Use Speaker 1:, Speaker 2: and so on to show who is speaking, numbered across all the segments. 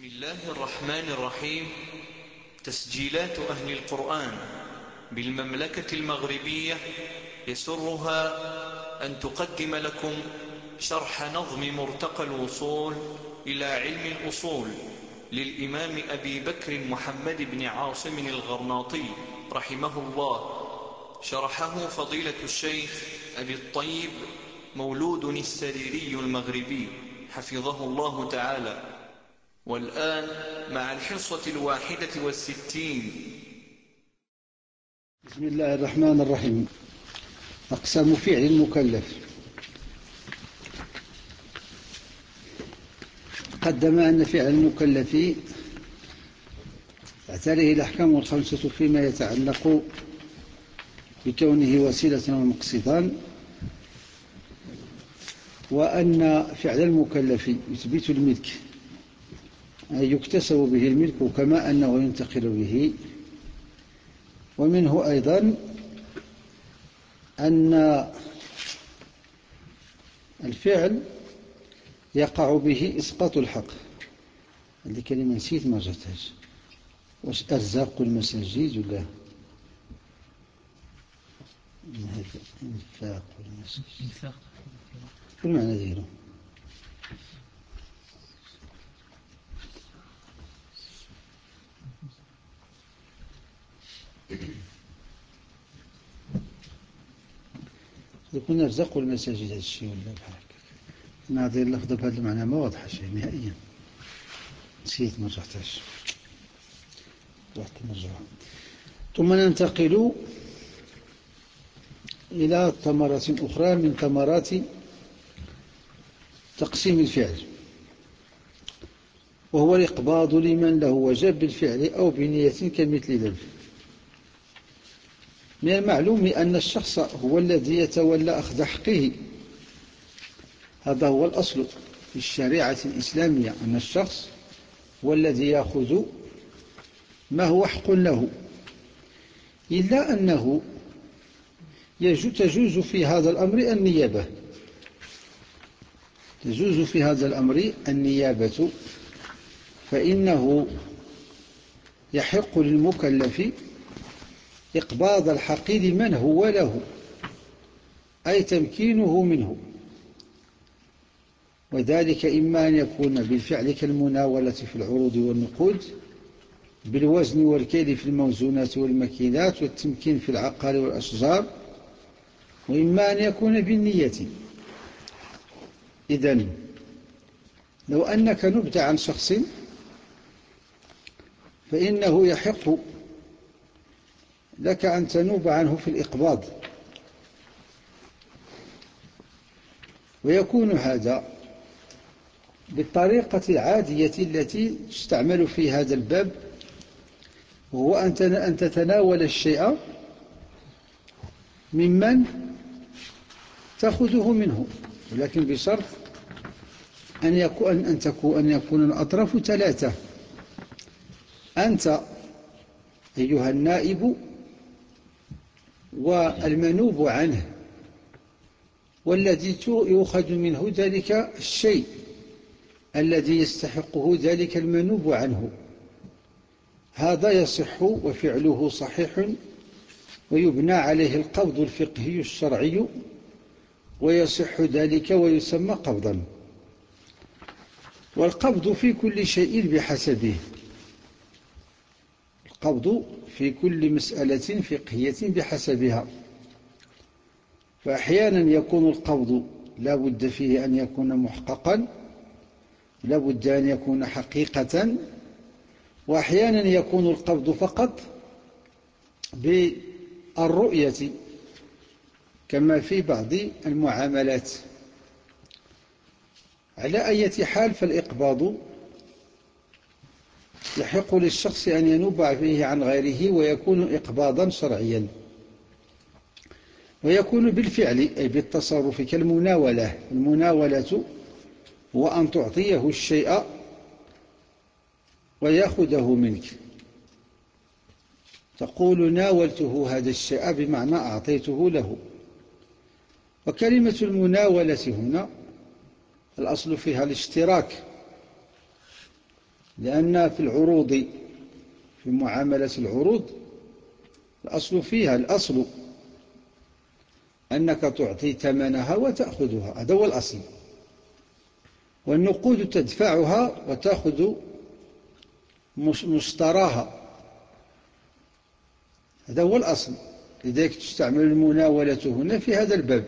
Speaker 1: بسم الله الرحمن الرحيم. تسجيلات أهل القرآن بالمملكة المغربية يسرها أن تقدم لكم شرح نظم مرتقى الوصول إلى علم الأصول للإمام أبي بكر محمد بن عاصم الغرناطي رحمه الله، شرحه فضيلة الشيخ أبي الطيب مولود السريري المغربي حفظه الله تعالى. والآن مع الحصة 61.
Speaker 2: بسم الله الرحمن الرحيم. أقسام فعل المكلف. قدم أن فعل المكلف تعتريه الأحكام الخمسة فيما يتعلق بكونه وسيلة ومقصدا، وأن فعل المكلف يثبت الملك، أي يكتسب به الملك كما أنه ينتقل به. ومنه أيضا أن الفعل يقع به إسقاط الحق. هذه كلمة نسيت ما جاتهاش، واش أرزاق المساجد ولا إنفاق المساجد؟ كل معنى ديالو يكون أرزاق المساجد. هذا الشيء ولا بحال هكا. أنا هذه اللفظة بهذا المعنى ما واضحة شيء نهائيا، نسيت ما جاتهاش، رحت نرجعها. ثم ننتقل إلى ثمرة أخرى من ثمرات تقسيم الفعل، وهو الإقباض لمن له وجب بالفعل أو بنية كمثل ذلك. من المعلوم أن الشخص هو الذي يتولى أخذ حقه. هذا هو الأصل في الشريعة الإسلامية، أن الشخص هو الذي يأخذ ما هو حق له، إلا أنه تجوز في هذا الأمر النيابة. تجوز في هذا الأمر النيابة، فإنه يحق للمكلف إقباض الحق لمن هو له، أي تمكينه منه، وذلك إما أن يكون بالفعل كالمناولة في العروض والنقود، بالوزن والكيل في الموزونات والمكيلات، والتمكين في العقار والأشجار، وإما أن يكون بالنية. إذن لو أنك نبت عن شخص فإنه يحق لك أن تنوب عنه في الإقباض، ويكون هذا بالطريقة العادية التي تستعمل في هذا الباب، وهو أن تتناول الشيء ممن تأخذه منه، ولكن بشرط أن يكون الأطراف ثلاثة: أنت أيها النائب، والمنوب عنه، والذي يؤخذ منه ذلك الشيء الذي يستحقه ذلك المنوب عنه. هذا يصح وفعله صحيح، ويبنى عليه القبض الفقهي الشرعي، ويصح ذلك ويسمى قبضا. والقبض في كل شيء بحسبه، القبض في كل مسألة فقهية بحسبها. فأحيانا يكون القبض لا بد فيه أن يكون محققا، لا بد أن يكون حقيقة، وأحيانا يكون القبض فقط بالرؤية كما في بعض المعاملات. على أي حال، فالإقباض يحق للشخص أن ينوب فيه عن غيره، ويكون إقباضا شرعيا، ويكون بالفعل أي بالتصرف كالمناولة. المناولة هو أن تعطيه الشيء ويأخذه منك. تقول ناولته هذا الشيء بمعنى أعطيته له. وكلمة المناولة هنا الأصل فيها الاشتراك، لأن في العروض، في معاملة العروض، الأصل فيها، الأصل أنك تعطي ثمنها وتأخذها، هذا هو الأصل. والنقود تدفعها وتأخذ مشتراها، هذا هو الأصل. لذلك تستعمل المناولة هنا في هذا الباب،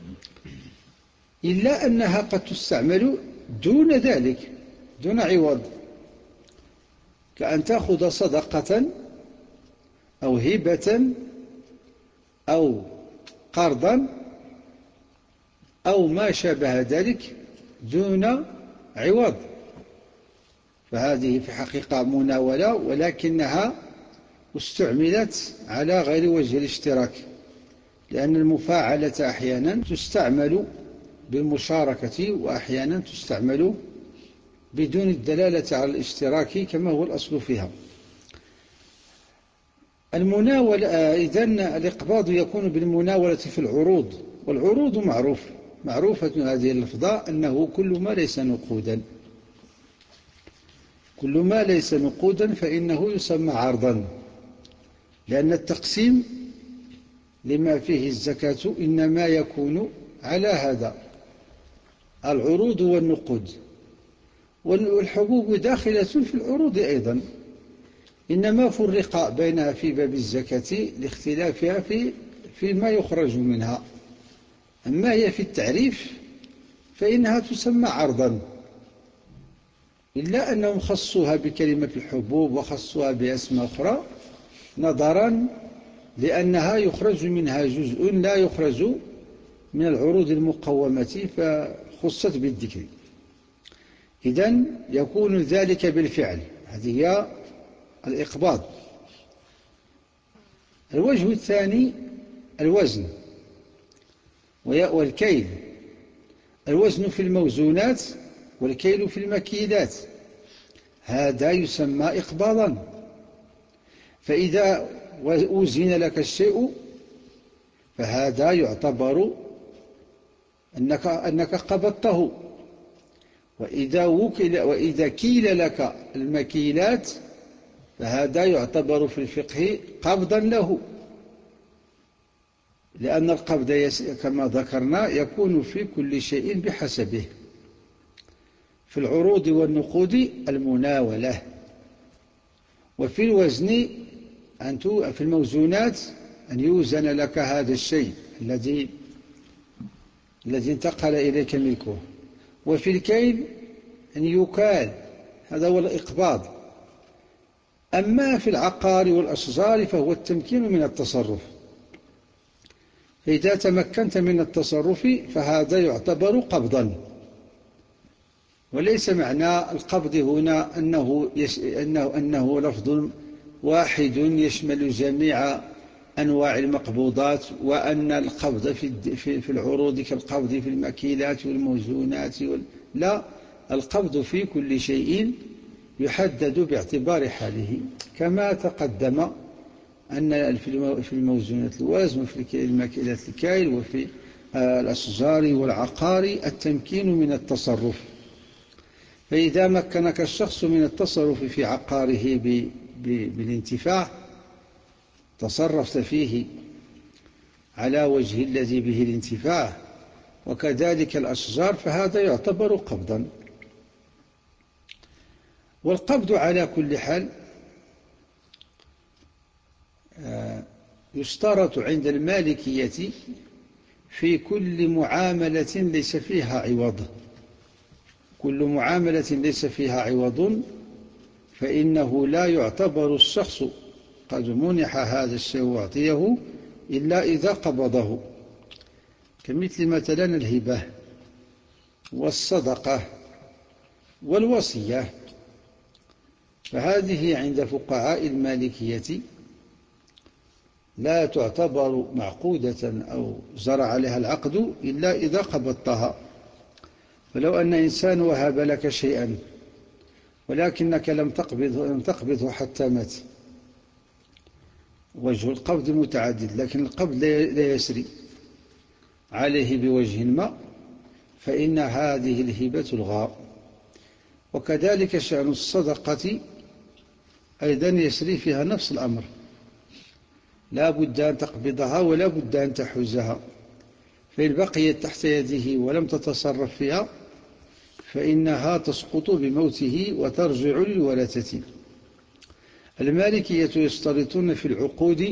Speaker 2: إلا أنها قد تستعمل دون ذلك، دون عوض، كأن تأخذ صدقة أو هبة أو قرضا أو ما شابه ذلك دون عوض، فهذه في حقيقة مناولة، ولكنها استعملت على غير وجه الاشتراك، لأن المفاعلة أحيانا تستعمل بالمشاركة وأحيانا تستعمل بدون الدلالة على الاشتراك كما هو الأصل فيها. المناولة إذن الإقباض يكون بالمناولة في العروض، والعروض معروفة هذه اللفظة أنه كل ما ليس نقودا، كل ما ليس نقودا فإنه يسمى عرضا، لأن التقسيم لما فيه الزكاة إنما يكون على هذا، العروض والنقود، والحبوب داخلة في العروض أيضا، إنما فرق بينها في باب الزكاة لاختلافها فيما يخرج منها. أما هي في التعريف فإنها تسمى عرضا، إلا أنهم خصوها بكلمة الحبوب وخصوها بأسماء أخرى نظرا لأنها يخرج منها جزء لا يخرج من العروض المقومة فخصت بالذكر. إذن يكون ذلك بالفعل، هذه هي الإقباض. الوجه الثاني الوزن والكيل، الوزن في الموزونات والكيل في المكيلات، هذا يسمى إقباضا. فإذا وزن لك الشيء فهذا يعتبر أنك قبضته، وإذا كيل لك المكيلات فهذا يعتبر في الفقه قبضا له، لأن القبض كما ذكرنا يكون في كل شيء بحسبه. في العروض والنقود المناولة، وفي الوزن في الموزونات أن يوزن لك هذا الشيء الذي انتقل إليك ملكه، وفي الكيل أن يكال، هذا هو الإقباض. أما في العقار والأشجار فهو التمكين من التصرف، فإذا تمكنت من التصرف فهذا يعتبر قبضا. وليس معنى القبض هنا أنه لفظ واحد يشمل جميع أنواع المقبوضات، وأن القبض في العروض كالقبض في المكيلات والموزونات لا، القبض في كل شيء يحدد باعتبار حاله، كما تقدم أن في الموزونات الوزن، وفي المكيلات الكيل، وفي الأشجار والعقار التمكين من التصرف. فإذا مكنك الشخص من التصرف في عقاره بالانتفاع تصرفت فيه على وجه الذي به الانتفاع، وكذلك الأشجار، فهذا يعتبر قبضا. والقبض على كل حال يشترط عند المالكية في كل معاملة ليس فيها عوض، كل معاملة ليس فيها عوض فإنه لا يعتبر الشخص قد منح هذا الشيء واعطيه إلا إذا قبضه، كمثل مثلا الهبة والصدقة والوصية، فهذه عند فقهاء المالكية لا تعتبر معقودة أو جرى عليها العقد إلا إذا قبضتها. فلو أن إنسان وهب لك شيئا ولكنك لم تقبضه حتى مات، وجه القبض متعدد، لكن القبض لا يسري عليه بوجه ما، فإن هذه الهبة تلغى. وكذلك شأن الصدقة أيضا يسري فيها نفس الأمر، لا بد أن تقبضها ولا بد أن تحوزها، فإن بقيت تحت يده ولم تتصرف فيها فإنها تسقط بموته وترجع للورثة. المالكية يشترطون في العقود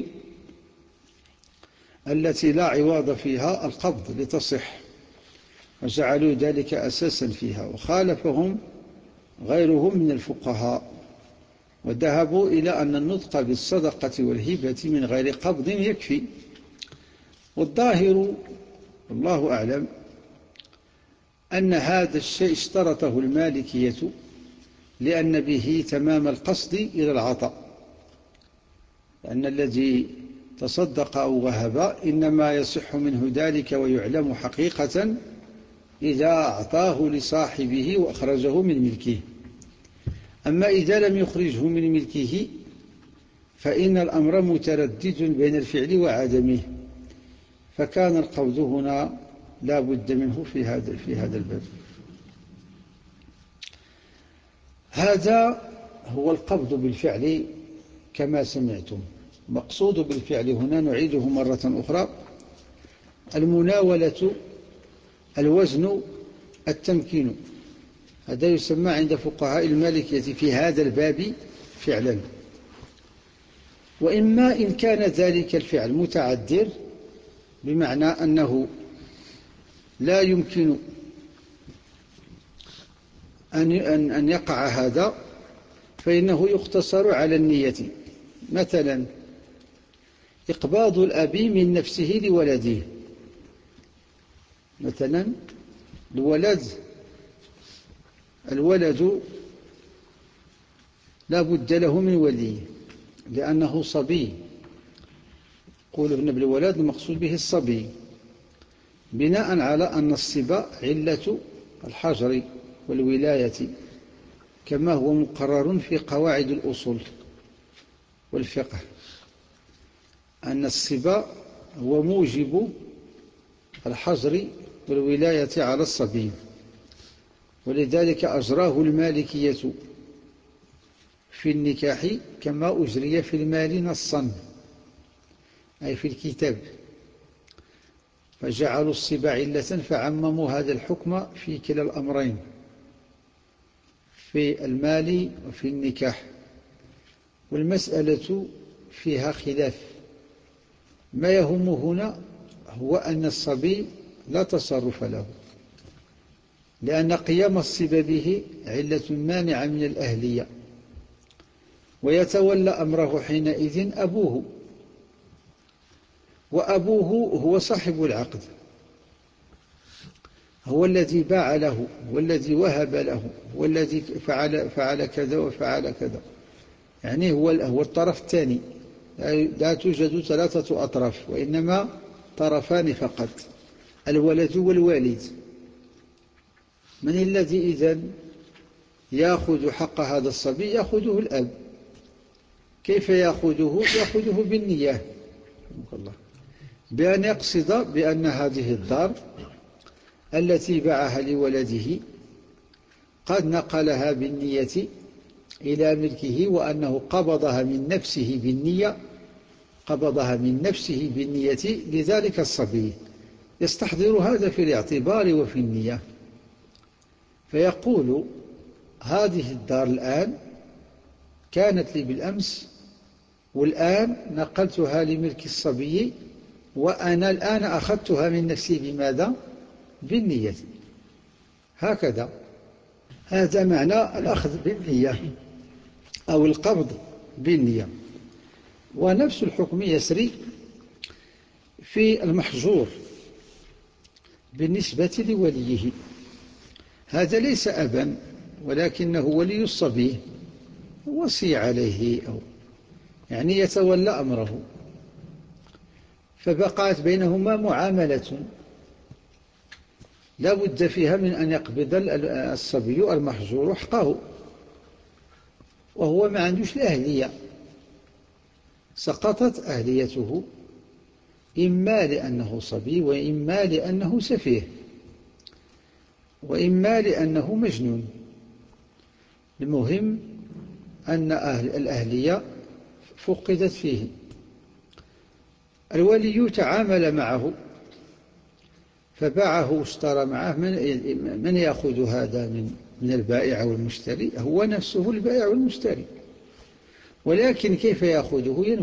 Speaker 2: التي لا عوض فيها القبض لتصح، وجعلوا ذلك أساسا فيها، وخالفهم غيرهم من الفقهاء وذهبوا إلى أن النطق بالصدقة والهبة من غير قبض يكفي. والظاهر والله أعلم أن هذا الشيء اشترطه المالكية لأن به تمام القصد إلى العطاء، لأن الذي تصدق أو وهب إنما يصح منه ذلك ويعلم حقيقة إذا أعطاه لصاحبه وأخرجه من ملكه. أما إذا لم يخرجه من ملكه فإن الأمر متردد بين الفعل وعدمه، فكان القبض هنا لا بد منه في هذا الباب. هذا هو القبض بالفعل كما سمعتم. مقصود بالفعل هنا نعيده مرة أخرى: المناولة، الوزن، التمكين. هذا يسمى عند فقهاء المالكية في هذا الباب فعلا. وإما إن كان ذلك الفعل متعذر، بمعنى أنه لا يمكن أن يقع هذا، فإنه يقتصر على النية. مثلا إقباض الأب من نفسه لولده، مثلا الولد لا بد له من ولي لأنه صبي، قول ابن بالولد المقصود به الصبي، بناء على أن الصبا علة الحجر والولاية كما هو مقرر في قواعد الأصول والفقه، أن الصبا هو موجب الحجر والولاية على الصبي، ولذلك أجراه المالكية في النكاح كما أجري في المال نصا، أي في الكتاب، فجعلوا الصبا علة فعمموا هذا الحكم في كلا الأمرين، في المال وفي النكاح. والمسألة فيها خلاف. ما يهم هنا هو أن الصبي لا تصرف له، لأن قيام الصبا به علة مانعة من الأهلية، ويتولى أمره حينئذ أبوه، وأبوه هو صاحب العقد، هو الذي باع له، هو الذي وهب له، هو الذي فعل كذا وفعل كذا، يعني هو الطرف الثاني. لا توجد ثلاثة أطراف وإنما طرفان فقط، الولد والوالد. من الذي إذن يأخذ حق هذا الصبي؟ يأخذه الأب. كيف يأخذه؟ يأخذه بالنية، بأن يقصد بأن هذه الدار التي باعها لولده قد نقلها بالنية إلى ملكه، وأنه قبضها من نفسه بالنية، قبضها من نفسه بالنية لذلك الصبي، يستحضر هذا في الاعتبار وفي النية، فيقول: هذه الدار الآن كانت لي بالأمس، والآن نقلتها لملك الصبي، وأنا الآن أخذتها من نفسي. بماذا؟ بالنية. هكذا، هذا معنى الأخذ بالنية أو القبض بالنية. ونفس الحكم يسري في المحجور بالنسبة لوليه. هذا ليس أبا ولكنه ولي الصبي، وصي عليه، أو يعني يتولى أمره، فبقات بينهما معاملة لا بد فيها من أن يقبض الصبي المحجور حقه، وهو ما عندوش الأهلية، سقطت أهليته، إما لأنه صبي، وإما لأنه سفيه، وإما لأنه مجنون. المهم أن الأهلية فقدت فيه. الولي تعامل معه فباعه واشترى معه، من يأخذ هذا من البائع والمشتري؟ هو نفسه البائع والمشتري. ولكن كيف يأخذه؟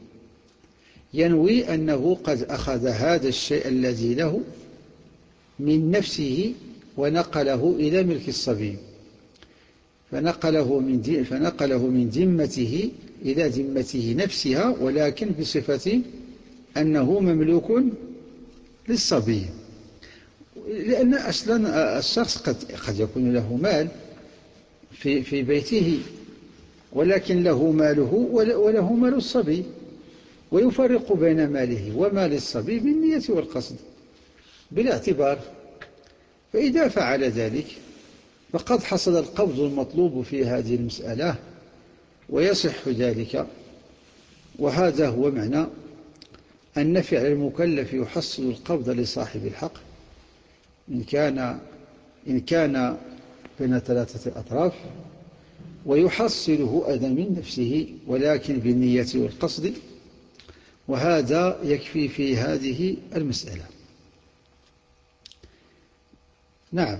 Speaker 2: ينوي أنه قد أخذ هذا الشيء الذي له من نفسه ونقله إلى ملك الصبي، فنقله من ذمته إلى ذمته نفسها، ولكن بصفة أنه مملوك للصبي. لأن أصلا الشخص قد يكون له مال في بيته، ولكن له ماله وله مال الصبي، ويفرق بين ماله ومال الصبي بالنية والقصد بالاعتبار. فإذا فعل ذلك فقد حصل القبض المطلوب في هذه المسألة ويصح ذلك. وهذا هو معنى أن فعل المكلف يحصل القبض لصاحب الحق إن كان بين 3 أطراف، ويحصله أيضا من نفسه ولكن بالنية والقصد. وهذا يكفي في هذه المسألة. نعم.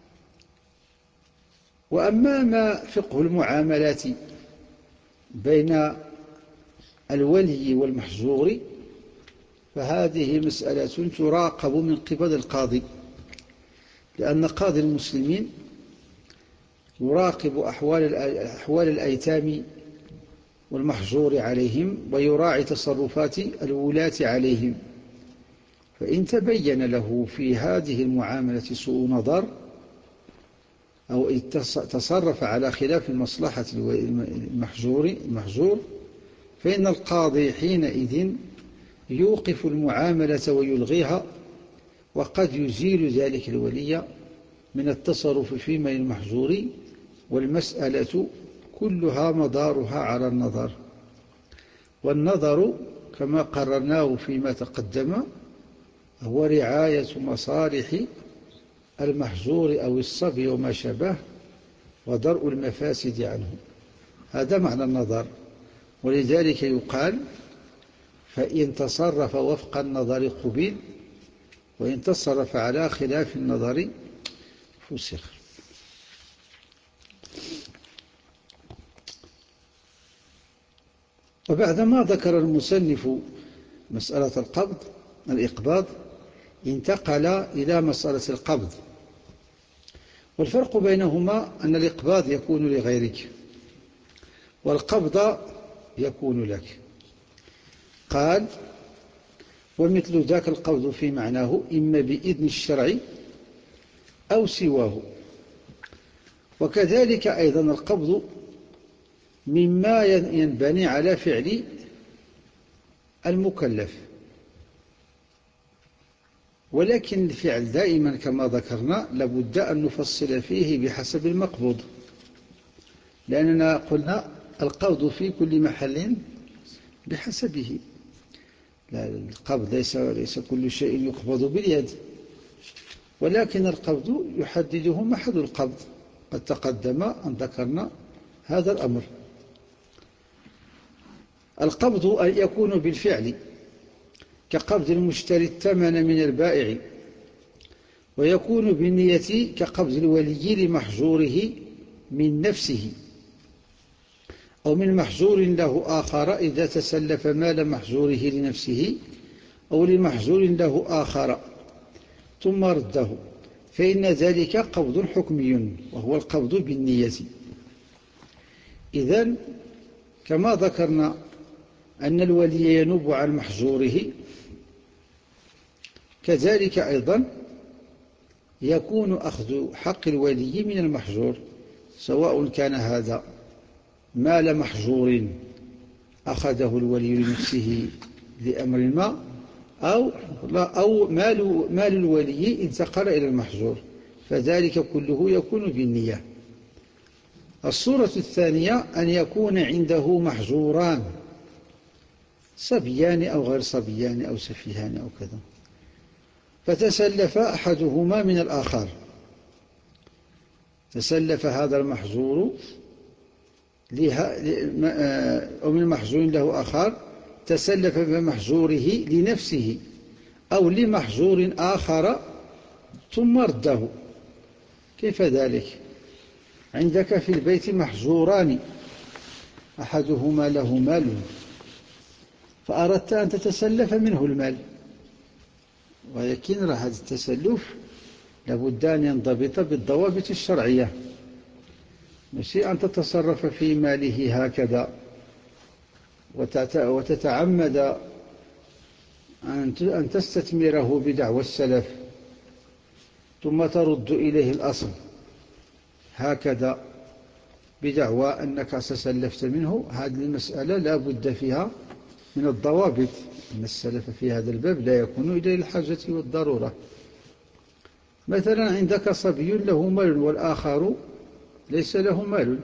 Speaker 2: وأما ما فقه المعاملات بين الولي والمحجور فهذه مسألة تراقب من قبل القاضي، لأن قاضي المسلمين يراقب أحوال الأيتام والمحجور عليهم، ويراعي تصرفات الولاة عليهم. فإن تبين له في هذه المعاملة سوء نظر أو تصرف على خلاف المصلحة المحجور، فإن القاضي حينئذ يوقف المعاملة ويلغيها، وقد يزيل ذلك الولي من التصرف في مال المحجور. والمسألة كلها مدارها على النظر، والنظر كما قررناه فيما تقدم هو رعاية مصالح المحجور أو الصبي وما شابه ودرء المفاسد عنه. هذا معنى النظر. ولذلك يقال: فإن تصرف وفق النظر قبل، وإن تصرف على خلاف النظر فسخ. وبعدما ذكر المصنف مسألة الإقباض انتقل إلى مسألة القبض. والفرق بينهما أن الإقباض يكون لغيرك والقبض يكون لك. قال: ومثل ذاك القبض في معناه إما بإذن الشرع أو سواه. وكذلك أيضا القبض مما ينبني على فعل المكلف، ولكن الفعل دائما كما ذكرنا لابد أن نفصل فيه بحسب المقبوض، لأننا قلنا القبض في كل محل بحسبه. القبض ليس كل شيء يقبض باليد، ولكن القبض يحدده محل القبض. قد تقدم أن ذكرنا هذا الأمر. القبض أن يكون بالفعل كقبض المشتري الثمن من البائع، ويكون بالنية كقبض الولي لمحجوره من نفسه أو من محجور له آخر إذا تسلف مال محجوره لنفسه أو لمحجور له آخر ثم رده، فإن ذلك قبض حكمي وهو القبض بالنية. إذن كما ذكرنا أن الولي ينوب عن محجوره، كذلك أيضا يكون أخذ حق الولي من المحجور، سواء كان هذا مال محجور أخذه الولي لنفسه لأمر ما، أو مال الولي انتقل إلى المحجور، فذلك كله يكون بالنية. الصورة الثانية أن يكون عنده محجوران، صبيان أو غير صبيان أو سفيهان أو كذا، فتسلف أحدهما من الآخر، تسلف هذا المحظور أو من محظور له آخر، تسلف بمحظوره لنفسه أو لمحظور آخر ثم رده. كيف ذلك؟ عندك في البيت محظوران، أحدهما له مال فأردت أن تتسلف منه المال، ولكن هذا التسلف لابد أن ينضبط بالضوابط الشرعية، ماشي أن تتصرف في ماله هكذا وتتعمد أن تستثمره بدعوى السلف ثم ترد إليه الأصل هكذا بدعوى أنك تسلفت منه. هذه المسألة لا بد فيها من الضوابط، أن السلف في هذا الباب لا يكون إلا للحاجة والضرورة. مثلا عندك صبي له مال والآخر ليس له مال،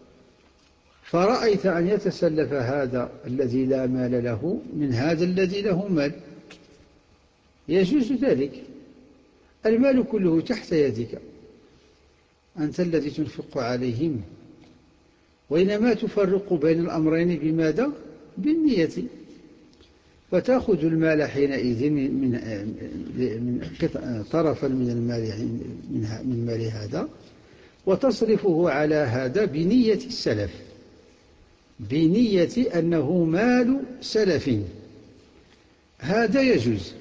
Speaker 2: فرأيت أن يتسلف هذا الذي لا مال له من هذا الذي له مال، يجوز ذلك. المال كله تحت يدك، أنت الذي تنفق عليهم، وإنما تفرق بين الأمرين بماذا؟ بالنية. فتأخذ المال حينئذ من طرفا من المال، من مال هذا، وتصرفه على هذا بنية السلف، بنية أنه مال سلف. هذا يجوز.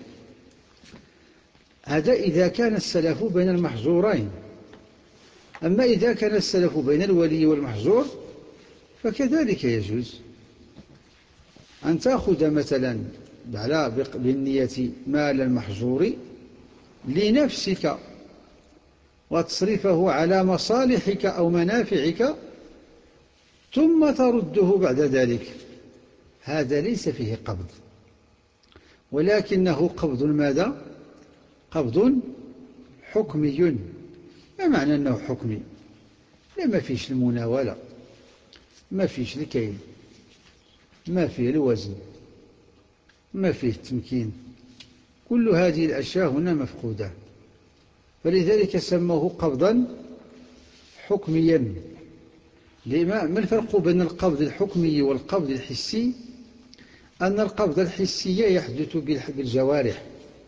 Speaker 2: هذا إذا كان السلف بين المحظورين. أما إذا كان السلف بين الولي والمحظور فكذلك يجوز أن تأخذ مثلا بالنية مال المحظور لنفسك وتصرفه على مصالحك أو منافعك ثم ترده بعد ذلك. هذا ليس فيه قبض، ولكنه قبض ماذا؟ قبض حكمي. ما معنى أنه حكمي؟ ما فيش المناولة، ما فيش الكيل، ما فيه الوزن، ما فيه التمكين، كل هذه الأشياء هنا مفقودة، فلذلك سموه قبضا حكميا. ما الفرق بين القبض الحكمي والقبض الحسي؟ أن القبض الحسي يحدث بالجوارح،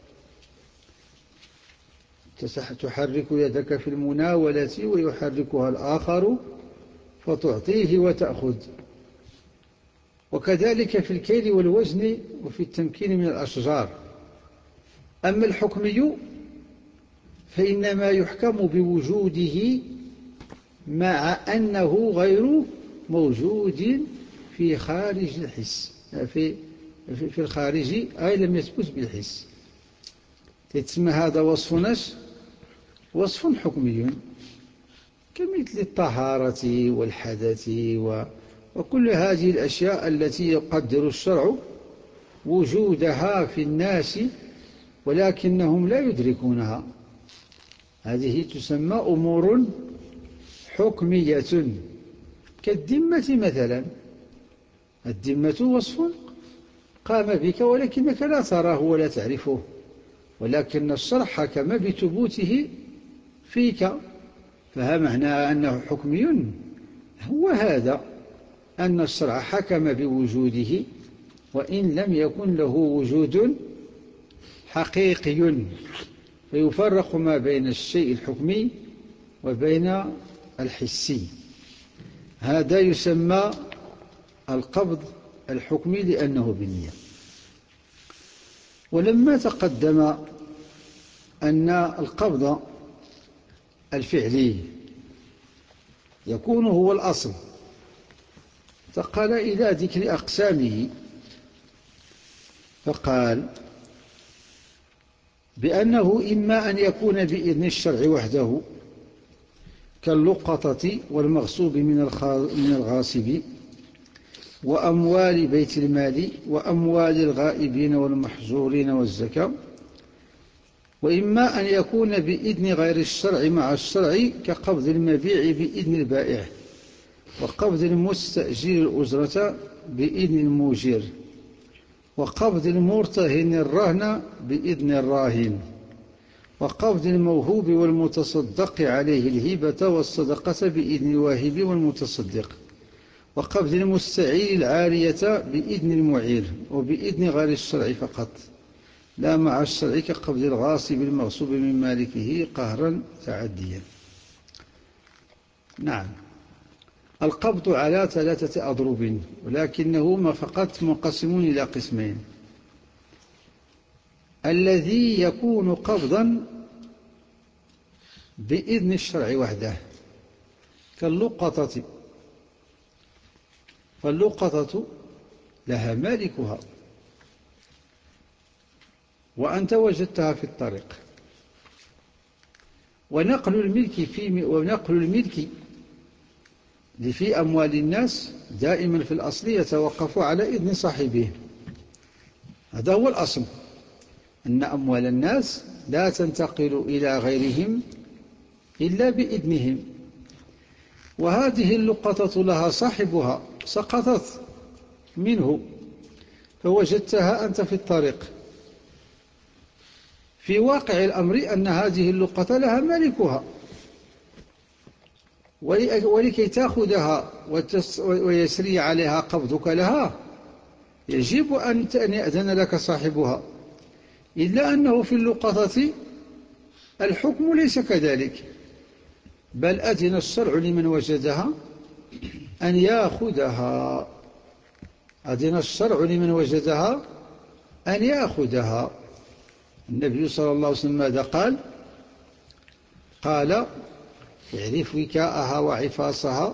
Speaker 2: تحرك يدك في المناولة ويحركها الآخر فتعطيه وتأخذ، وكذلك في الكيل والوزن وفي التمكين من الأشجار. أما الحكمي فإنما يحكم بوجوده مع أنه غير موجود في خارج الحس، في الخارج أي لم يثبت بالحس. تسمى هذا وصف حكمي كمثل الطهارة والحدث وكل هذه الأشياء التي يقدر الشرع وجودها في الناس ولكنهم لا يدركونها. هذه تسمى أمور حكمية كالذمة مثلا. الذمة وصف قام بك ولكنك لا تراه ولا تعرفه، ولكن الشرع حكم بثبوته فيك، فها معنى أنه حكمي هو هذا، أن الشرع حكم بوجوده وإن لم يكن له وجود حقيقي، فيفرق ما بين الشيء الحكمي وبين الحسي. هذا يسمى القبض الحكمي لأنه بالنية. ولما تقدم أن القبض الفعلي يكون هو الأصل، فقال إلى ذكر أقسامه، فقال بأنه إما أن يكون بإذن الشرع وحده كاللقطة والمغصوب من الغاصب وأموال بيت المال وأموال الغائبين والمحظورين والزكاة، وإما أن يكون بإذن غير الشرع مع الشرع كقبض المبيع بإذن البائع وقبض المستأجر الأجرة بإذن الموجر وقبض المرتهن الرهن بإذن الراهن وقبض الموهوب والمتصدق عليه الهبة والصدقة بإذن الواهب والمتصدق، وقبض المستعير العارية بإذن المعير وبإذن غير الشرع فقط، لا مع الشرع كقبض الغاصب المغصوب من مالكه قهرا تعديا. نعم، القبض على 3 أضرب، ولكنهما فقط منقسم إلى قسمين: الذي يكون قبضا بإذن الشرع وحده كاللقطة، فاللقطة لها مالكها وأنت وجدتها في الطريق، ونقل الملك في أموال الناس دائما في الأصل يتوقف على إذن صاحبه. هذا هو الأصل، أن أموال الناس لا تنتقل إلى غيرهم إلا بإذنهم. وهذه اللقطة لها صاحبها سقطت منه فوجدتها أنت في الطريق، في واقع الأمر أن هذه اللقطة لها مالكها، ولكي تأخذها ويسري عليها قبضك لها يجب أن يأذن لك صاحبها، إلا أنه في اللقطة الحكم ليس كذلك، بل أذن الشرع لمن وجدها أن يأخذها، أذن الشرع لمن وجدها أن يأخذها. النبي صلى الله عليه وسلم ماذا قال؟ قال: اعرف وكاءها وعفاصها،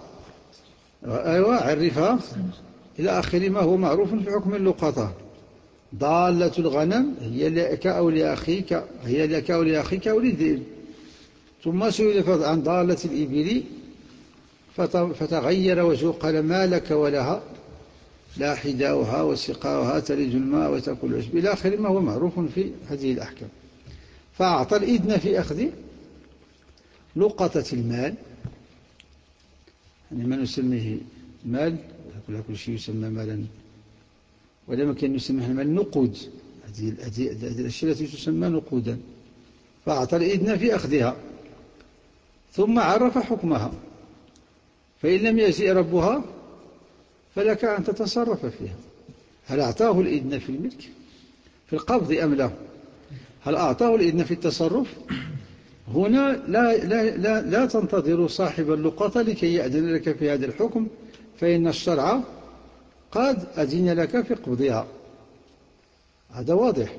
Speaker 2: عرفها إلى آخر ما هو معروف في حكم اللقطة. ضالة الغنم هي لك أو لأخيك، هي لك أو لأخيك أو للذئب. ثم سئل عن ضالة الإبل فتغير وجهه قال: ما لك ولها، لا حداؤها وسقاؤها تلج الماء وتأكل العشب، إلى آخر ما هو معروف في هذه الأحكام. فأعطى الإذن في أخذ لقطة المال، يعني ما نسميه مال، كل شيء يسمى مالا، ولما كان يسمى المال نقود، هذه الأشياء التي تسمى نقودا. فأعطى الإذن في أخذها ثم عرف حكمها، فإن لم يجئ ربها فلك أن تتصرف فيها. هل أعطاه الإذن في الملك في القبض أم لا؟ هل أعطاه الإذن في التصرف؟ هنا لا تنتظر صاحب اللقطة لكي يأذن لك في هذا الحكم، فإن الشرع قد أذن لك في قبضها. هذا واضح.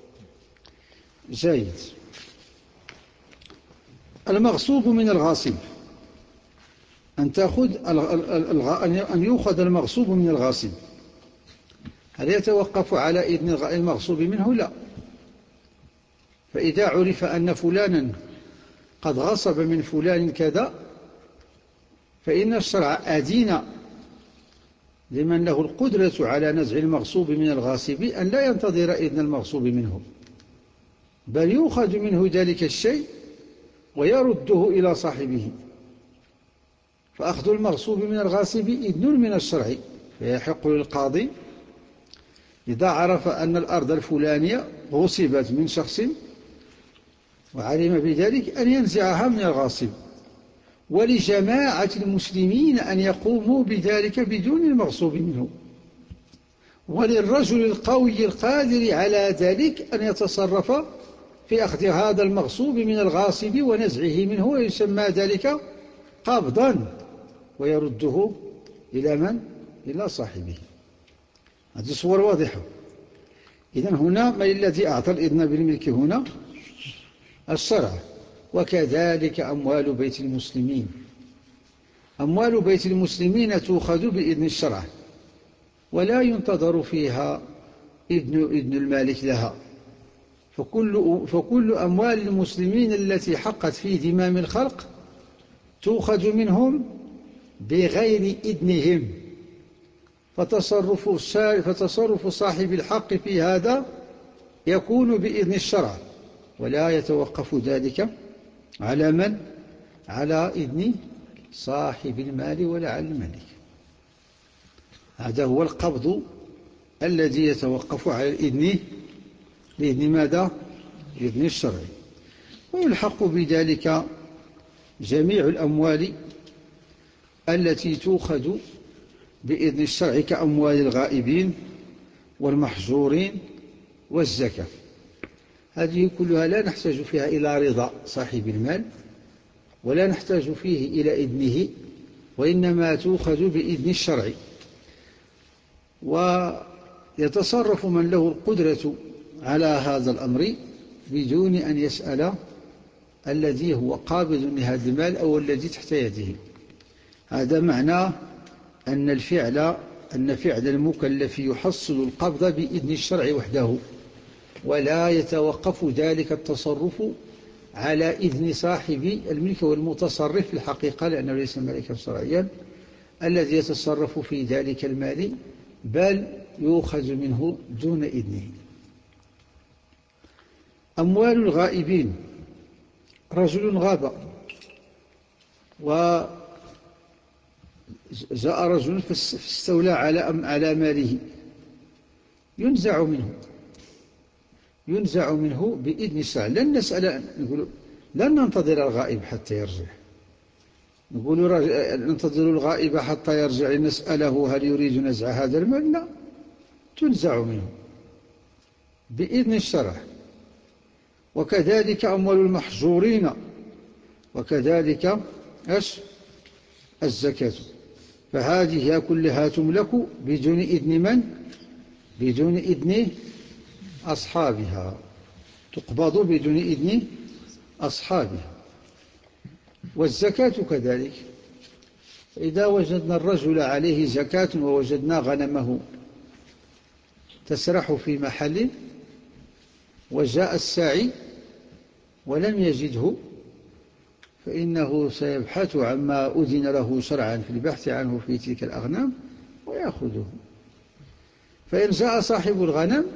Speaker 2: جيد. المغصوب من الغاصب، أن يؤخذ المغصوب من الغاصب، هل يتوقف على إذن المغصوب منه؟ لا. فإذا عرف أن فلانا قد غصب من فلان كذا، فإن الشرع أذن لمن له القدرة على نزع المغصوب من الغاصب أن لا ينتظر إذن المغصوب منه، بل يؤخذ منه ذلك الشيء ويرده إلى صاحبه. فأخذ المغصوب من الغاصب إذن من الشرع، فيحق للقاضي إذا عرف أن الأرض الفلانية غصبت من شخص وعلم بذلك أن ينزعها من الغاصب، ولجماعة المسلمين أن يقوموا بذلك بدون المغصوب منه، وللرجل القوي القادر على ذلك أن يتصرف في أخذ هذا المغصوب من الغاصب ونزعه منه، ويسمى ذلك قبضا، ويرده إلى من؟ إلى صاحبه. هذه صور واضحة. إذن هنا ما الذي أعطى الإذن بالملك هنا؟ الشرع. وكذلك أموال بيت المسلمين، أموال بيت المسلمين تؤخذ بإذن الشرع، ولا ينتظر فيها إذن المالك لها. فكل أموال المسلمين التي حقت في ذمام الخلق تؤخذ منهم بغير إذنهم، فتصرف صاحب الحق في هذا يكون بإذن الشرع، ولا يتوقف ذلك على من؟ على إذن صاحب المال ولا على الملك. هذا هو القبض الذي يتوقف على الإذن، بإذن ماذا؟ بإذن الشرع. ويلحق بذلك جميع الأموال التي تؤخذ بإذن الشرع كأموال الغائبين والمحجورين والزكاة. هذه كلها لا نحتاج فيها إلى رضا صاحب المال، ولا نحتاج فيه إلى إذنه، وإنما تؤخذ بإذن الشرع. ويتصرف من له القدرة على هذا الأمر بدون أن يسأل الذي هو قابض لهذا المال أو الذي تحت يده. هذا معناه أن فعل المكلف يحصل القبض بإذن الشرع وحده، ولا يتوقف ذلك التصرف على إذن صاحب الملك والمتصرف في الحقيقة، لأنه ليس ملكا شرعيا الذي يتصرف في ذلك المال، بل يؤخذ منه دون إذنه. أموال الغائبين: رجل غاب وجاء رجل فاستولى على ماله، ينزع منه بإذن الشرع. لن نسأل، نقول لن ننتظر الغائب حتى يرجع، نقول ننتظر الغائب حتى يرجع لنسأله هل يريد نزع هذا المال؟ لا، تنزع منه بإذن الشرع. وكذلك أموال المحجورين، وكذلك الزكاة، فهذه كلها تملك بدون إذن من؟ بدون إذن أصحابها، تقبض بدون إذن أصحابها. والزكاة كذلك، إذا وجدنا الرجل عليه زكاة ووجدنا غنمه تسرح في محل، وجاء الساعي ولم يجده، فإنه سيبحث عما أذن له شرعا في البحث عنه في تلك الأغنام ويأخذه. فإن جاء صاحب الغنم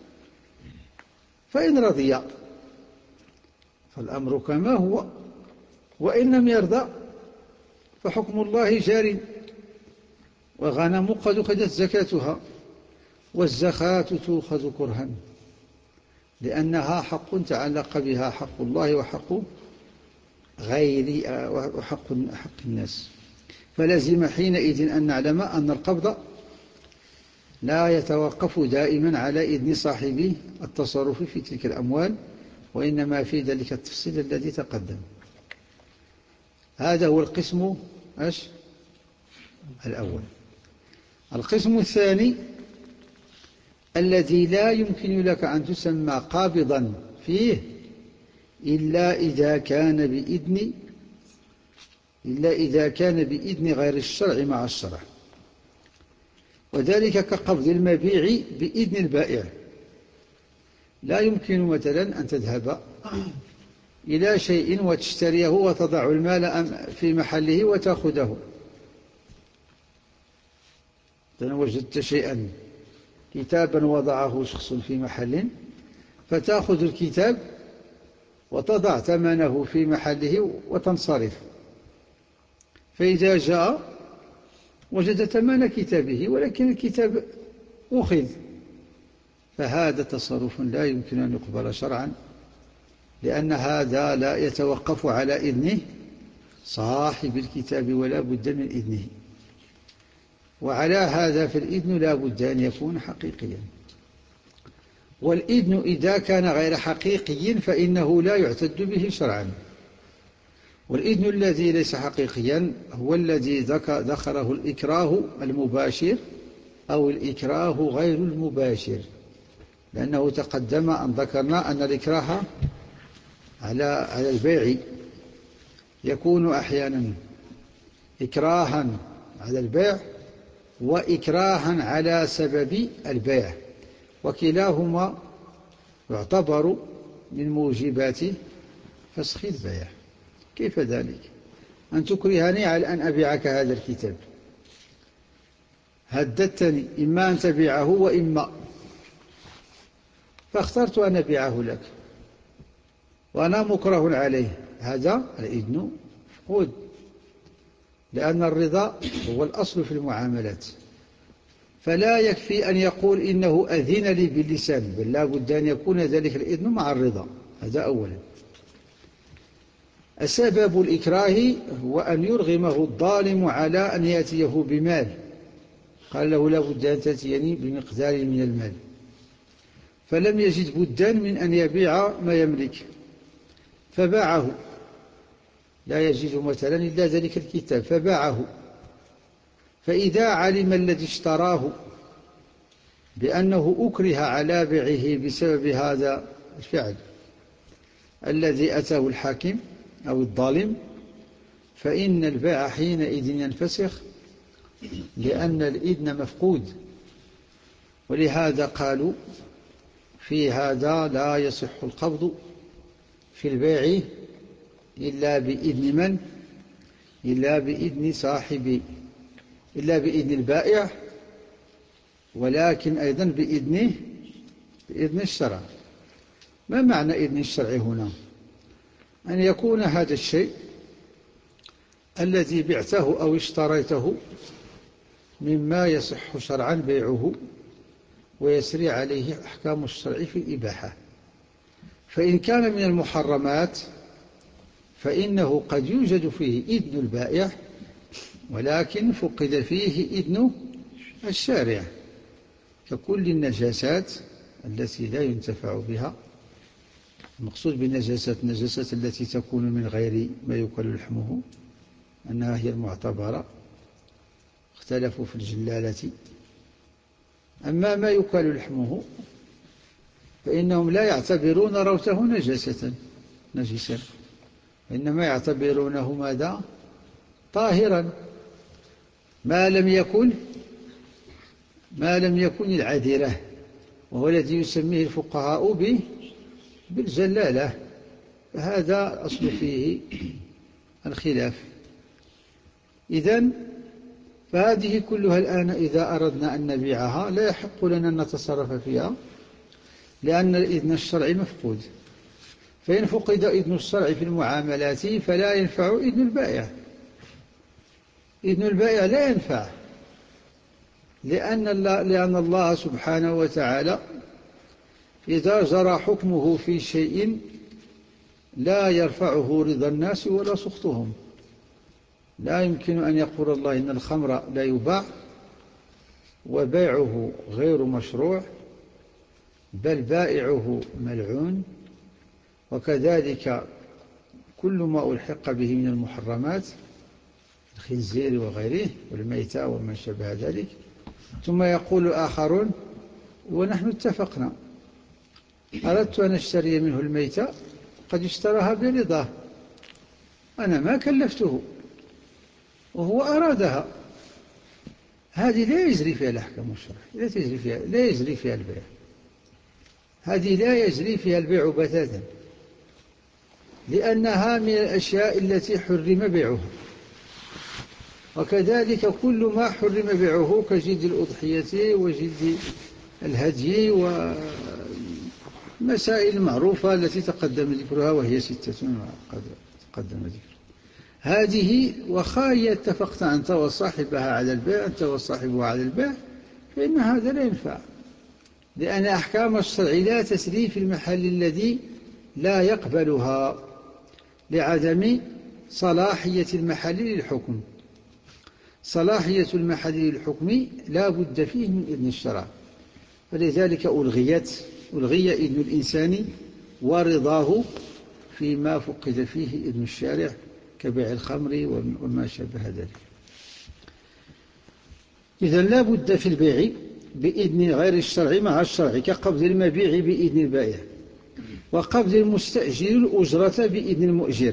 Speaker 2: فإن رضي فالأمر كما هو، وإن لم يرضى فحكم الله جار. وغنم قد أخذت زكاتها، والزكاة تؤخذ كرها، لأنها حق تعلق بها حق الله وحق وحق الناس. فلازم حينئذ أن نعلم أن القبض لا يتوقف دائما على إذن صاحب التصرف في تلك الأموال، وإنما في ذلك التفصيل الذي تقدم. هذا هو القسم الأول. القسم الثاني الذي لا يمكن لك أن تسمى قابضا فيه إلا إذا كان بإذن غير الشرع مع الشرع، وذلك كقبض المبيع بإذن البائع. لا يمكن مثلا أن تذهب إلى شيء وتشتريه وتضع المال في محله وتأخذه. إذا وجدت شيئا، كتابا وضعه شخص في محل، فتأخذ الكتاب وتضع ثمنه في محله وتنصرف، فإذا جاء وجد ثمن كتابه ولكن الكتاب أخذ، فهذا تصرف لا يمكن أن يقبل شرعا، لأن هذا لا يتوقف على إذن صاحب الكتاب ولا بد من إذنه. وعلى هذا فالإذن لا بد أن يكون حقيقيا، والإذن إذا كان غير حقيقي فإنه لا يعتد به شرعا. والإذن الذي ليس حقيقيا هو الذي ذكره الإكراه المباشر أو الإكراه غير المباشر، لأنه تقدم أن ذكرنا أن الإكراه على البيع يكون أحيانا إكراها على البيع وإكراها على سبب البيع، وكلاهما يعتبر من موجبات فسخ البيع. كيف ذلك؟ أن تكرهني على أن أبيعك هذا الكتاب، هددتني إما أن تبيعه وإما، فاخترت أن أبيعه لك وأنا مكره عليه، هذا الإذن مفقود، لأن الرضا هو الأصل في المعاملات. فلا يكفي أن يقول إنه أذن لي باللسان، بل لا بد أن يكون ذلك الإذن مع الرضا. هذا أولا. سبب الإكراه هو أن يرغمه الظالم على أن يأتيه بمال، قال له لا بد أن تأتيني بمقدار من المال، فلم يجد بدا من أن يبيع ما يملك فباعه، لا يجد مثلا إلا ذلك الكتاب فباعه، فإذا علم الذي اشتراه بأنه أكره على بيعه بسبب هذا الفعل الذي أتاه الحاكم أو الظالم، فإن البيع حينئذ ينفسخ، لأن الإذن مفقود. ولهذا قالوا في هذا لا يصح القبض في البيع إلا بإذن من؟ إلا بإذن صاحب، إلا بإذن البائع، ولكن أيضا بإذن الشرع. ما معنى إذن الشرع هنا؟ أن يكون هذا الشيء الذي بعته أو اشتريته مما يصح شرعا بيعه ويسري عليه أحكام الشرع في الإباحة. فإن كان من المحرمات فإنه قد يوجد فيه إذن البائع ولكن فقد فيه إذن الشارع، ككل النجاسات التي لا ينتفع بها. المقصود بالنجاسات النجاسة التي تكون من غير ما يؤكل لحمه، أنها هي المعتبرة، اختلفوا في الجلالة. أما ما يؤكل لحمه فإنهم لا يعتبرون روثه نجسا، إنما يعتبرونه ماذا؟ طاهرا، ما لم يكن العذرة، وهو الذي يسميه الفقهاء بالجلالة، فهذا أصل فيه الخلاف. إذن فهذه كلها الآن إذا أردنا أن نبيعها لا يحق لنا أن نتصرف فيها، لأن الإذن الشرعي مفقود. فإن فقد إذن الشرع في المعاملات فلا ينفع إذن البائع. إذن البائع لا ينفع، لأن الله سبحانه وتعالى إذا جرى حكمه في شيء لا يرفعه رضا الناس ولا سخطهم. لا يمكن أن يقول الله إن الخمر لا يباع وبيعه غير مشروع، بل بائعه ملعون، وكذلك كل ما ألحق به من المحرمات، الخنزير وغيره والميتة وما شابه ذلك. ثم يقول آخرون ونحن اتفقنا، أردت أن أشتري منه الميتة قد اشتراها برضاه، أنا ما كلفته وهو أرادها، هذه لا يجري فيها الأحكام الشرعية، لا يجري فيها البيع، هذه لا يجري فيها البيع بتاتا، لأنها من الأشياء التي حرم بيعها. وكذلك كل ما حرم بيعه كجلد الأضحية وجلد الهدي ومسائل معروفة التي تقدم ذكرها، وهي 6 قد تقدم ذكرها. هذه وخاية اتفقت أنت وصاحبها على البيع، أنت وصاحبها على البيع، فإن هذا لا ينفع، لأن أحكام الشرع لا تسري في المحل الذي لا يقبلها لعدم صلاحية المحل للحكم. صلاحية المحل للحكم لا بد فيه من إذن الشرع، فلذلك ألغي إذن الإنسان ورضاه فيما فقد فيه إذن الشارع كبيع الخمر وما شابه ذلك. إذن لا بد في البيع بإذن غير الشرع مع الشرع، كقبض المبيع بإذن البائع، وقبض المستأجر الأجرة بإذن المؤجر.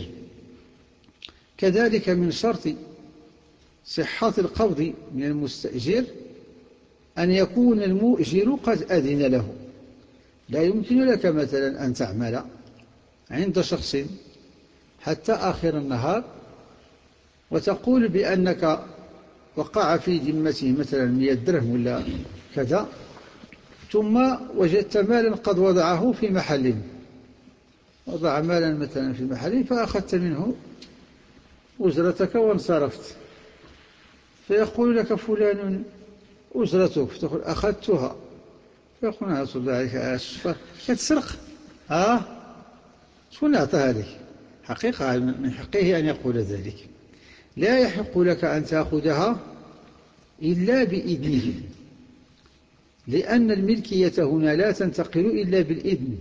Speaker 2: كذلك من شرط صحة القبض من المستأجر أن يكون المؤجر قد أذن له. لا يمكن لك مثلا أن تعمل عند شخص حتى آخر النهار وتقول بأنك وقع في ذمته مثلا 100 درهم ولا كذا، ثم وجدت مالا قد وضعه في محل، وضع مالا مثلا في محل فأخذت منه أجرتك وانصرفت، فيقول لك فلان أجرتك، فتقول أخذتها، فيقول نعم الله عليك أشفى كتسرق، شكون أعطاها لك؟ حقيقة من حقه أن يقول ذلك. لا يحق لك أن تأخذها إلا بإذنه، لأن الملكية هنا لا تنتقل إلا بالإذن،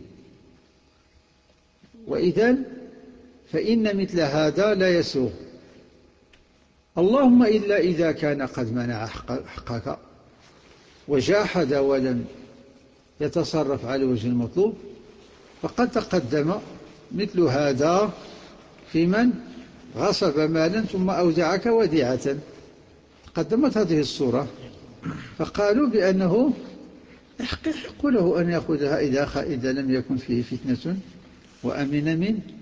Speaker 2: وإذن فإن مثل هذا لا يسوغ. اللهم إلا إذا كان قد منع حقك وجاحد ولم يتصرف على وجه المطلوب، فقد تقدم مثل هذا في من غصب مالا ثم أودعك وديعة. قدمت هذه الصورة، فقالوا بأنه يحق له أن يأخذها إذا لم يكن فيه فتنة وأمن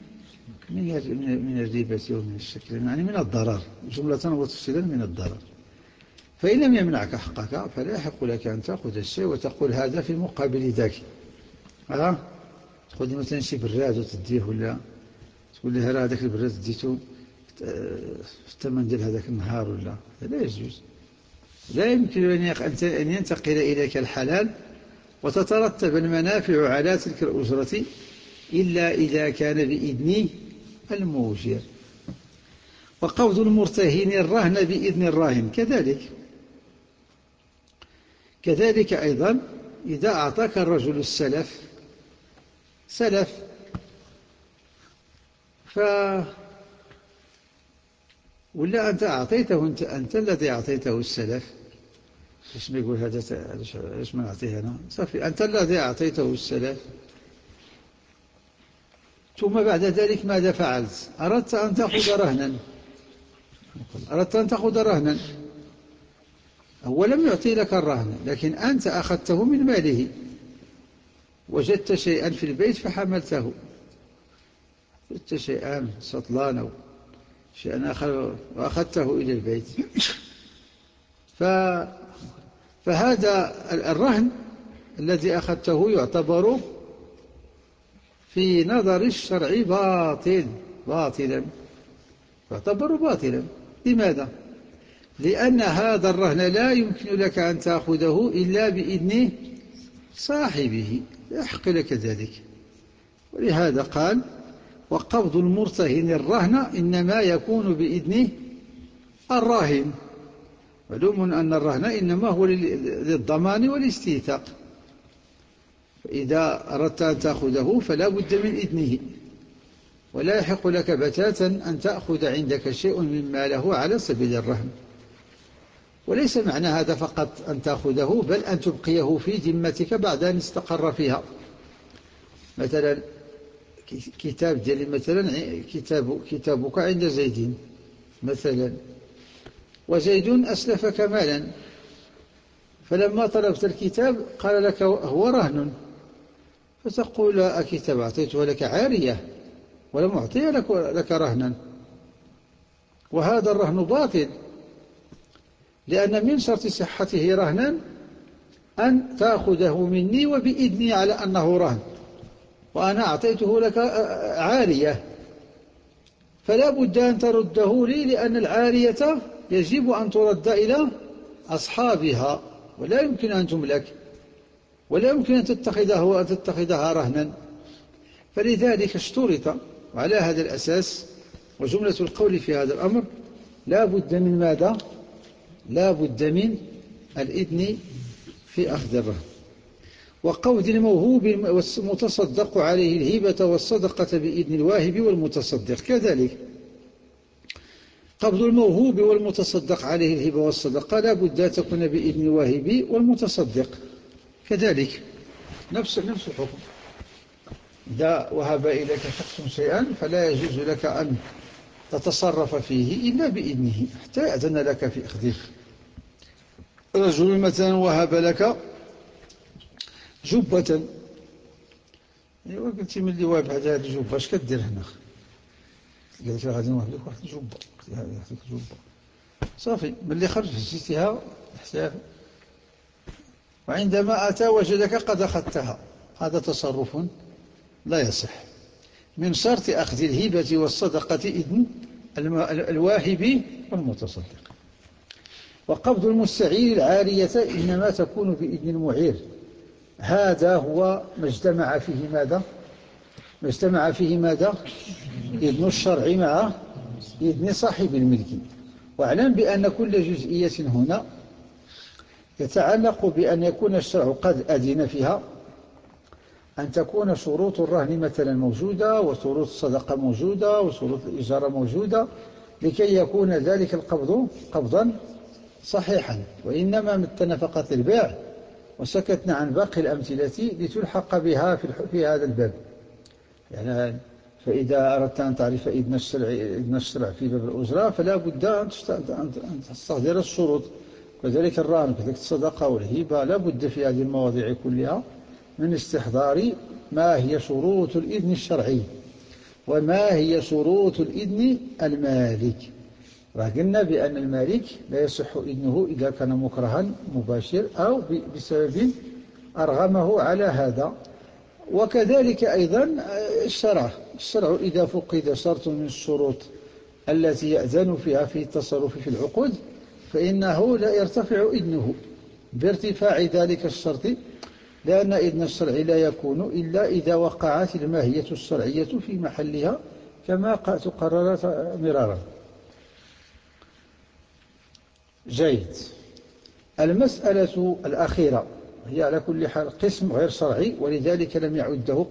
Speaker 2: من الريبة ومن الشكل، يعني من الضرر جملة وتفصيلا من الضرر. فإن لم يمنعك حقك فلا يحق لك أن تأخذ الشيء وتقول هذا في مقابل ذاك. تأخذ مثلا شي براد وتديه، ولا تقول لها راه هذاك البراد ديته في الثمن ديال هذاك النهار، ولا لا يجوز. لا يمكن أن ينتقل إليك الحلال وتترتب المنافع على تلك الأجرة إلا إذا كان بإذن الموجر. وقبض المرتهن الرهن بإذن الراهن كذلك أيضا. إذا أعطاك الرجل السلف ولا أنت أعطيته، أنت الذي أعطيته السلف، إيش ما يقول هذا، إيش ما نعطيه أنا، صافي أنت الذي أعطيته السلف، ثم بعد ذلك ماذا فعلت؟ أردت أن تأخذ رهنا، هو لم يعطي لك الرهن، لكن أنت أخذته من ماله، وجدت شيئا في البيت فحملته، وجدت شيئا سطلان أو شيئا آخر وأخذته إلى البيت. فهذا الرهن الذي أخذته يعتبر في نظر الشرع باطلا، يعتبر باطلا. لماذا؟ لأن هذا الرهن لا يمكن لك أن تأخذه إلا بإذن صاحبه، لا يحق لك ذلك. ولهذا قال وقبض المرتهن الرهن إنما يكون بإذن الراهن. معلوم أن الرهن إنما هو للضمان والاستيثاق، فإذا أردت أن تأخذه فلا بد من إذنه، ولا يحق لك بتاتا أن تأخذ عندك شيء مما له على سبيل الرهن. وليس معنى هذا فقط أن تأخذه، بل أن تبقيه في ذمتك بعد أن استقر فيها. مثلا كتاب ديالي، مثلا كتابك عند زيد مثلا، وزيد أسلفك مالا، فلما طلبت الكتاب قال لك هو رهن، فتقول الكتاب أعطيته لك عارية ولم أعطيه لك رهنا، وهذا الرهن باطل، لأن من شرط صحته رهنا أن تأخذه مني وبإذني على أنه رهن، وأنا أعطيته لك عارية، فلا بد أن ترده لي، لأن العارية يجب أن ترد إلى أصحابها، ولا يمكن أن تملك، ولا يمكن أن تتخذها رهنا. فلذلك اشترط، وعلى هذا الأساس وجملة القول في هذا الأمر لا بد من ماذا؟ لا بد من الإذن في أخذ الرهن. وقبض الموهوب والمتصدق عليه الهبة والصدقة بإذن الواهب والمتصدق كذلك. قبض الموهوب والمتصدق عليه الهبة والصدقة لا بد أن تكون بإذن الواهب والمتصدق كذلك، نفس الحكم. إذا وهب إليك شخص شيئا فلا يجوز لك أن تتصرف فيه إلا بإذنه حتى يأذن لك في أخذه. رجل مثلا وهب لك جبة، ايوا قلتي ملي وهب هذه الجبة اش كدير هنا؟ قالت له غادي نوهب لك واحد الجبة، قلت لها يعطيك الجبة، صافي ملي خرج هزيتيها حساب، وعندما أتى وجدك قد أخذتها، هذا تصرف لا يصح. من شرط أخذ الهبة والصدقة إذن الواهب والمتصدق. وقبض المستعير العارية إنما تكون بإذن المعير، هذا هو ما اجتمع فيه ماذا؟ واجتمع فيه ماذا؟ إذن الشرع مع إذن صاحب الملك. واعلم بأن كل جزئية هنا يتعلق بأن يكون الشرع قد أذن فيها، أن تكون شروط الرهن مثلا موجودة، وشروط الصدقة موجودة، وشروط الإجارة موجودة، لكي يكون ذلك القبض قبضا صحيحا. وإنما مثلنا فقط البيع وسكتنا عن باقي الأمثلة لتلحق بها في هذا الباب. يعني فإذا أردت أن تعرف إذن الشرع في باب الأجرة فلا بد أن تستحضر الشروط، كذلك الرهن، كذلك الصدقة والهبة، لا بد في هذه المواضيع كلها من استحضار ما هي شروط الإذن الشرعي وما هي شروط الإذن المالك. قلنا بأن المالك لا يصح إذنه إذا كان مكرها مباشر أو بسبب أرغمه على هذا. وكذلك أيضا الشرع إذا فقد شرط من الشروط التي يأذن فيها في التصرف في العقود فإنه لا يرتفع إذنه بارتفاع ذلك الشرط، لأن إذن الشرع لا يكون إلا إذا وقعت الماهية الشرعية في محلها كما تقررت مرارا. جيد. المسألة الأخيرة هي على كل حال قسم غير شرعي، ولذلك لم يعده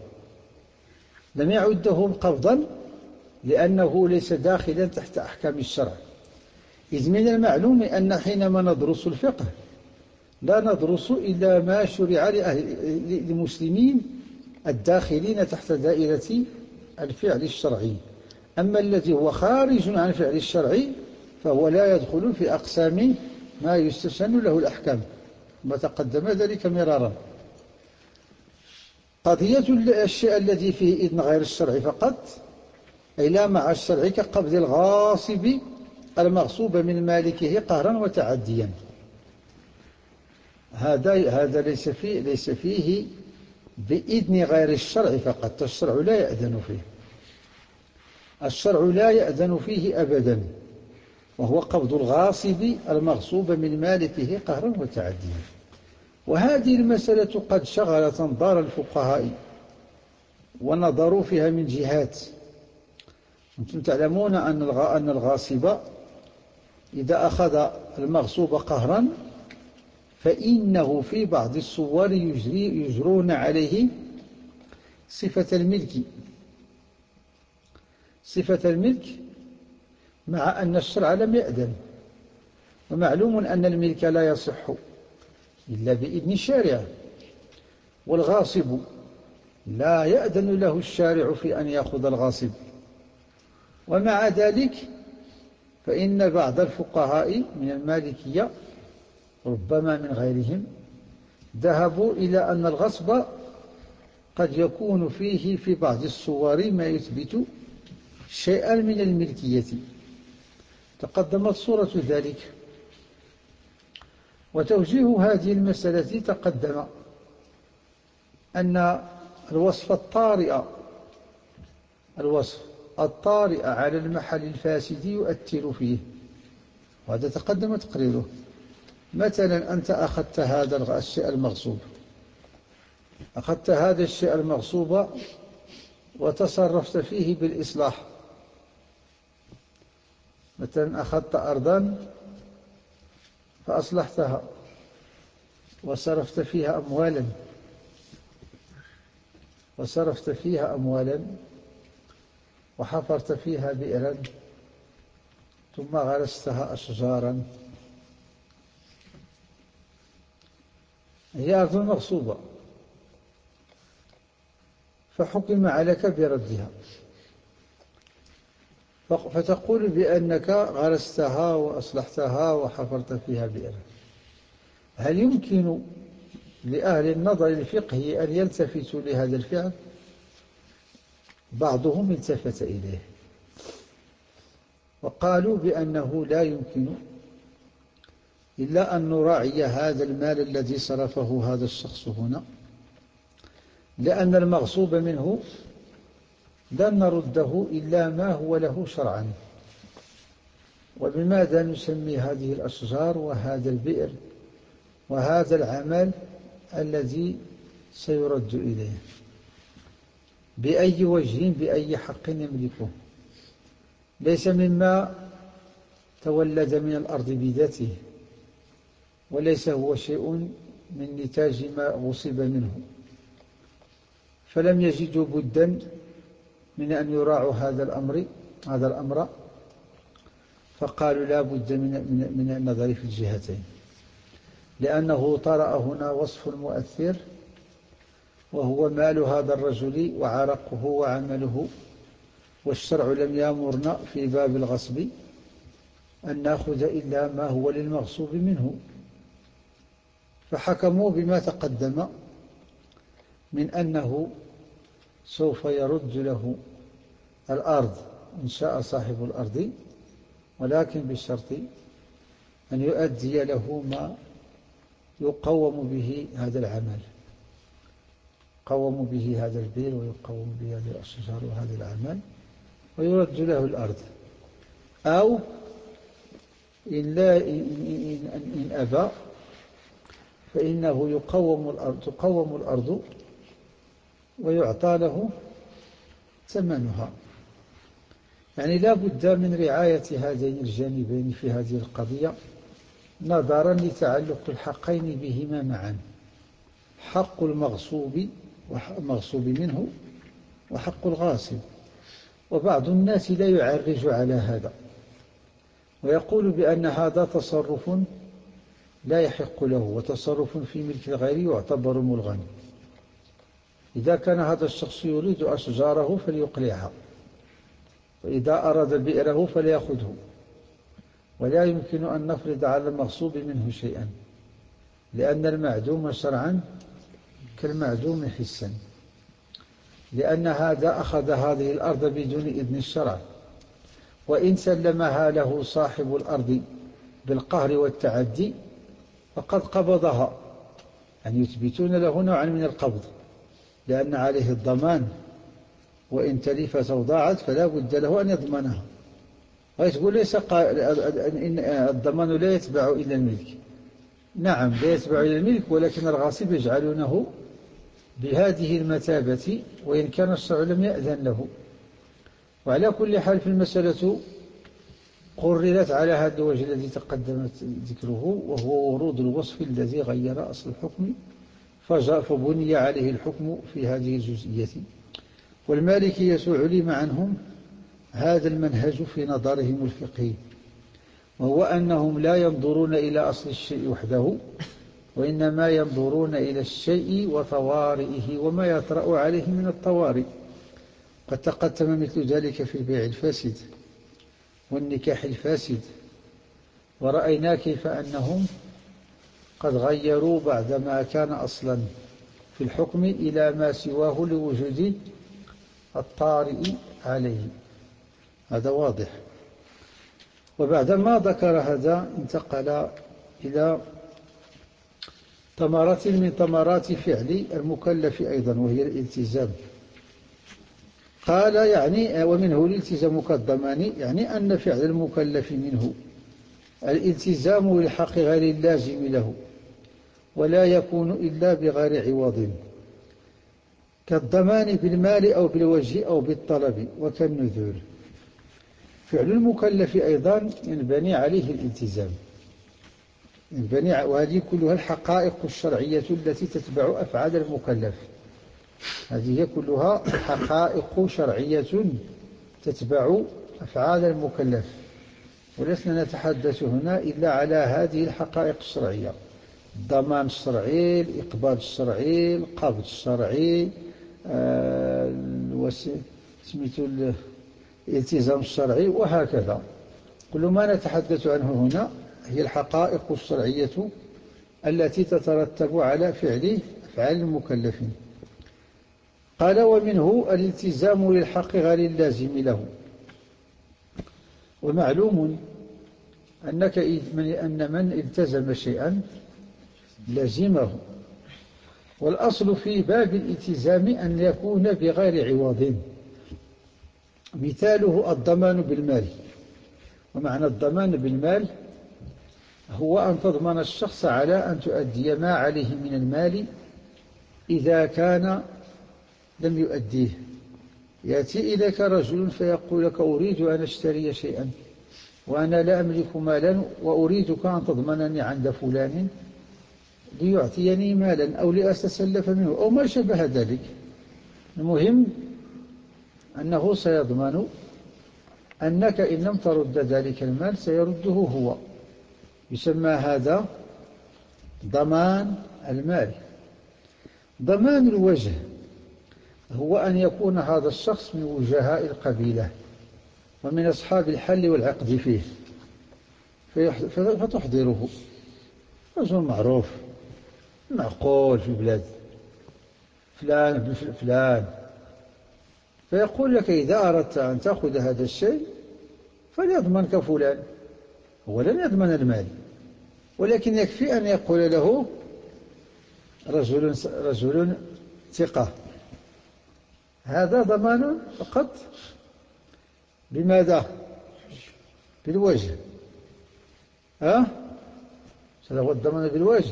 Speaker 2: قبضا لأنه ليس داخلا تحت أحكام الشرع. إذ من المعلوم أن حينما ندرس الفقه لا ندرس إلا ما شرع للمسلمين الداخلين تحت دائرة الفعل الشرعي، أما الذي هو خارج عن الفعل الشرعي فهو لا يدخل في أقسام ما يستسن له الأحكام، ما تقدم ذلك مرارا. قضية الشيء الذي فيه إذن غير الشرع فقط أي لا مع الشرع كقبض الغاصب المغصوب من مالكه قهرا وتعديا، هذا ليس فيه بإذن غير الشرع فقط، الشرع لا يأذن فيه أبدا، وهو قبض الغاصب المغصوب من مالكه قهرا وتعديا. وهذه المسألة قد شغلت أنظار الفقهاء ونظروا فيها من جهات. أنتم تعلمون أن الغاصب إذا أخذ المغصوب قهرا فإنه في بعض الصور يجرون عليه صفة الملك مع أن الشرع لم يأذن. ومعلوم أن الملك لا يصح إلا بإذن الشارع، والغاصب لا يأذن له الشارع في أن يأخذ الغاصب. ومع ذلك فإن بعض الفقهاء من المالكية ربما من غيرهم ذهبوا إلى أن الغصب قد يكون فيه في بعض الصور ما يثبت شيئا من الملكية. تقدمت صورة ذلك، وتوجيه هذه المسألة تقدم أن الوصف الطارئ على المحل الفاسد يؤثر فيه، وهذا تقدم تقريره. مثلا أنت أخذت هذا الشيء المغصوب وتصرفت فيه بالإصلاح. مثلا أخذت أرضا فأصلحتها وصرفت فيها أموالا وحفرت فيها بئرا ثم غرستها أشجارا. هي أرض مغصوبة فحكم عليك بردها، فتقول بأنك غرستها وأصلحتها وحفرت فيها بئرا. هل يمكن لأهل النظر الفقهي أن يلتفتوا لهذا الفعل؟ بعضهم التفت إليه وقالوا بأنه لا يمكن إلا أن نراعي هذا المال الذي صرفه هذا الشخص هنا، لأن المغصوب منه لن نرده إلا ما هو له شرعا. وبماذا نسمي هذه الأشجار وهذا البئر وهذا العمل الذي سيرد إليه؟ بأي وجه بأي حق يملكه، ليس مما تولد من الأرض بذاته، وليس هو شيء من نتاج ما غصب منه، فلم يجدوا بدا من أن يراعوا هذا الأمر، فقالوا لا بد من النظر في الجهتين، لأنه طرأ هنا وصف مؤثر، وهو مال هذا الرجل وعرقه وعمله، والشرع لم يأمرنا في باب الغصب أن نأخذ إلا ما هو للمغصوب منه، فحكموا بما تقدم من أنه سوف يرد له الأرض إن شاء صاحب الأرض، ولكن بشرط أن يؤدي له ما يقوم به هذا العمل، يقوم به هذا البير ويقوم به هذه الأشجار وهذا العمل، ويرد له الأرض. أو إن أبى فإنه تقوم الأرض ويعطى له ثمنها. يعني لا بد من رعاية هذين الجانبين في هذه القضية، نظرا لتعلق الحقين بهما معا، حق المغصوب منه وحق الغاصب. وبعض الناس لا يعرج على هذا، ويقول بأن هذا تصرف لا يحق له، وتصرف في ملك الغير يعتبر ملغا. إذا كان هذا الشخص يريد أشجاره فليقلعها، وإذا أراد بئره فليأخذه، ولا يمكن أن نفرض على المغصوب منه شيئا، لأن المعدوم شرعا كالمعدوم حسا، لأن هذا أخذ هذه الأرض بدون إذن الشرع، وإن سلمها له صاحب الأرض بالقهر والتعدي فقد قبضها، يعني يثبتون له نوعا من القبض، لأن عليه الضمان، وإن تلفت أو ضاعت فلا بد له أن يضمنها. ويقول ليس إن الضمان لا يتبع إلى الملك، نعم لا يتبع إلى الملك، ولكن الغاصب يجعلونه بهذه المثابة وإن كان الشرع لم يأذن له. وعلى كل حال في المسألة قررت على هذا الوجه الذي تقدمت ذكره، وهو ورود الوصف الذي غير أصل الحكم فبني عليه الحكم في هذه الجزئية. والمالكية علم عنهم هذا المنهج في نظرهم الفقهي، وهو أنهم لا ينظرون إلى أصل الشيء وحده، وإنما ينظرون إلى الشيء وطوارئه وما يطرأ عليه من الطوارئ. قد تقدم مثل ذلك في البيع الفاسد والنكاح الفاسد، ورأينا كيف أنهم قد غيروا بعد ما كان أصلا في الحكم إلى ما سواه لوجود الطارئ عليه، هذا واضح. وبعدما ذكر هذا انتقل إلى ثمرة من ثمرات فعل المكلف أيضا، وهي الالتزام. قال يعني ومنه الالتزام كالضمان، يعني أن فعل المكلف منه الالتزام للحق غير اللازم له، ولا يكون إلا بغير عوض، كالضمان بالمال أو بالوجه أو بالطلب، وكالنذور. فعل المكلف أيضا ينبني عليه الالتزام، وهذه كلها الحقائق الشرعية التي تتبع أفعال المكلف، هذه كلها حقائق شرعية تتبع أفعال المكلف، ولسنا نتحدث هنا إلا على هذه الحقائق الشرعية: الضمان الشرعي، الإقبال الشرعي، القبض الشرعي، الالتزام الشرعي، وهكذا. كل ما نتحدث عنه هنا هي الحقائق الشرعية التي تترتب على فعل أفعال المكلفين. قال ومنه الالتزام للحق غير اللازم له. ومعلوم أن من التزم شيئا لزمه، والأصل في باب الالتزام أن يكون بغير عوض، مثاله الضمان بالمال. ومعنى الضمان بالمال هو أن تضمن الشخص على أن تؤدي ما عليه من المال إذا كان لم يؤديه، يأتي إليك رجل فيقول لك أريد أن أشتري شيئا وأنا لا أملك مالا وأريدك أن تضمنني عند فلان ليعطيني مالا أو لأتسلف منه أو ما شبه ذلك. المهم أنه سيضمن أنك إن لم ترد ذلك المال سيرده هو، يسمى هذا ضمان المال. ضمان الوجه هو أن يكون هذا الشخص من وجهاء القبيلة ومن أصحاب الحل والعقد فيه، فتحضره رجل معروف معقول في البلاد فلان ابن فلان، فيقول لك إذا أردت أن تأخذ هذا الشيء فليضمنك فلان. هو لن يضمن المال، ولكن يكفي أن يقول له رجل ثقة. هذا ضمان فقط بماذا؟ بالوجه. هذا هو الضمان بالوجه.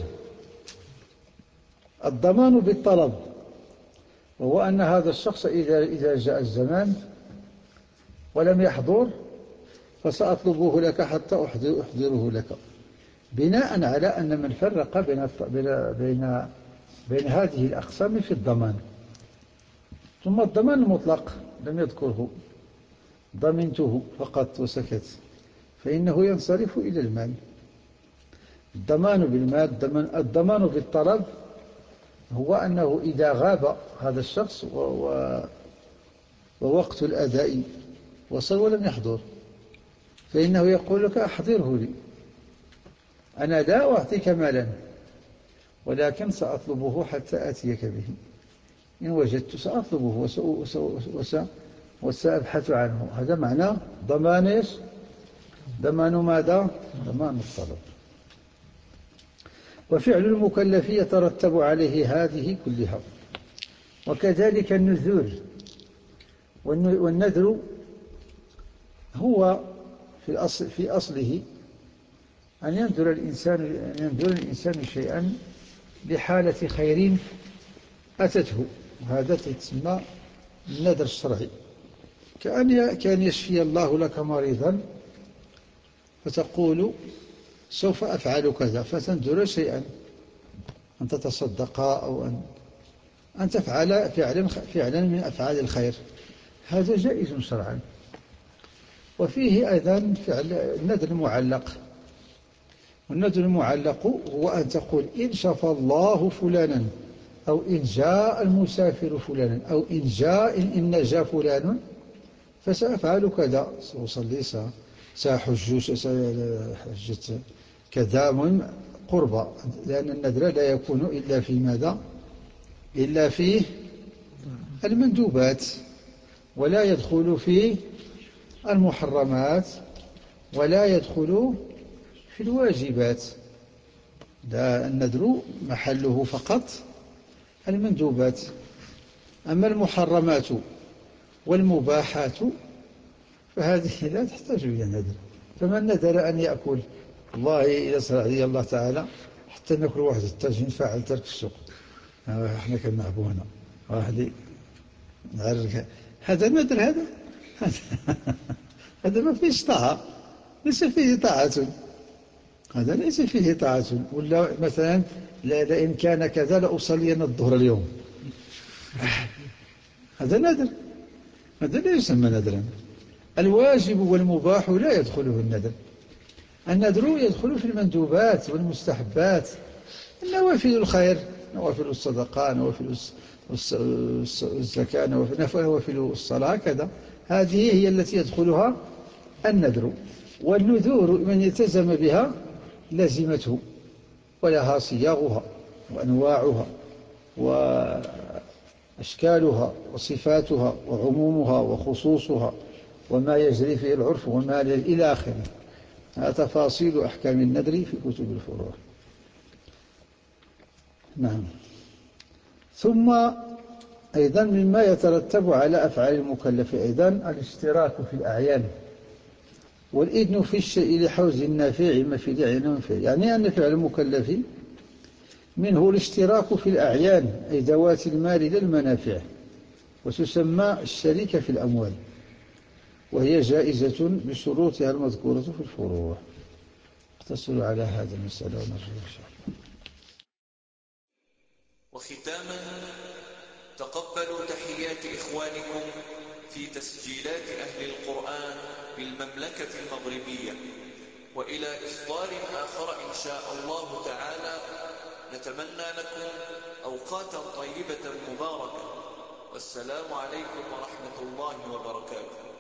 Speaker 2: الضمان بالطلب وهو أن هذا الشخص إذا جاء الزمان ولم يحضر فسأطلبه لك حتى أحضره لك، بناء على أن من فرق بين هذه الأقسام في الضمان. ثم الضمان المطلق لم يذكره، ضمنته فقط وسكت، فإنه ينصرف إلى المال. الضمان بالمال، الضمان بالطلب هو أنه إذا غاب هذا الشخص ووقت الأداء وصل ولم يحضر فإنه يقول لك أحضره لي، أنا لا أعطيك مالا ولكن سأطلبه حتى آتيك به، إن وجدت سأطلبه وسأبحث عنه. هذا معنى ضمان إيش؟ ضمان ماذا؟ ضمان الطلب. وفعل المكلف يترتب عليه هذه كلها. وكذلك النذور، والنذر هو في أصله أن ينذر الإنسان شيئا لحالة خير أتته، وهذا تسمى النذر الشرعي. كأن يشفي الله لك مريضا فتقول سوف أفعل كذا، فتنذر شيئا، أن تتصدق أو أن تفعل فعلا من أفعال الخير، هذا جائز شرعا. وفيه أيضا فعل النذر المعلق. والنذر المعلق هو أن تقول إن شفى الله فلانا، أو إن جاء المسافر فلانا، أو إن نجا فلان فسأفعل كذا، سأصلي سأحج حجة كذا، من قربة، لأن النذر لا يكون إلا في ماذا؟ إلا في المندوبات، ولا يدخل في المحرمات، ولا يدخل في الواجبات. لا، النذر محله فقط المندوبات. أما المحرمات والمباحات فهذه لا تحتاج إلى نذر. فمن نذر أن يأكل، والله إذا صار علي الله تعالى حتى نأكل واحد التاجين فاعل ترك السوق، احنا كنعبو هنا واحد نعرف هذا النذر، هذا ما فيش طاعة، ليس فيه طاعة، هذا ليس فيه طاعة. ولا مثلا لئن كان كذا لأصلين الظهر اليوم، هذا نذر، هذا لا يسمى نذرا. الواجب والمباح لا يدخله النذر. النذر يدخل في المندوبات والمستحبات، نوافل الخير، نوافل الصدقة، نوافل الزكاة، نوافل الصلاة، كذا. هذه هي التي يدخلها النذر. والنذور من التزم بها لزمته، ولها صياغها وأنواعها وأشكالها وصفاتها وعمومها وخصوصها وما يجري فيه العرف وما إلى آخره. تفاصيل أحكام النذر في كتب الفروع. نعم. ثم أيضا مما يترتب على أفعال المكلف أيضا الاشتراك في الأعيان، والإذن في الشيء لحوز النافع ما في داعي منفع. يعني أن فعل المكلف منه الاشتراك في الأعيان، أي ذوات المال للمنافع، وتسمى الشركة في الأموال، وهي جائزة بشروطها المذكورة في الفروع. اقتصروا على هذا المسألة ونرجو إن شاء الله.
Speaker 1: وختاما، تقبلوا تحيات إخوانكم في تسجيلات أهل القرآن بالمملكة المغربية، وإلى إصدار آخر إن شاء الله تعالى، نتمنى لكم أوقاتا طيبة مباركة، والسلام عليكم ورحمة الله وبركاته.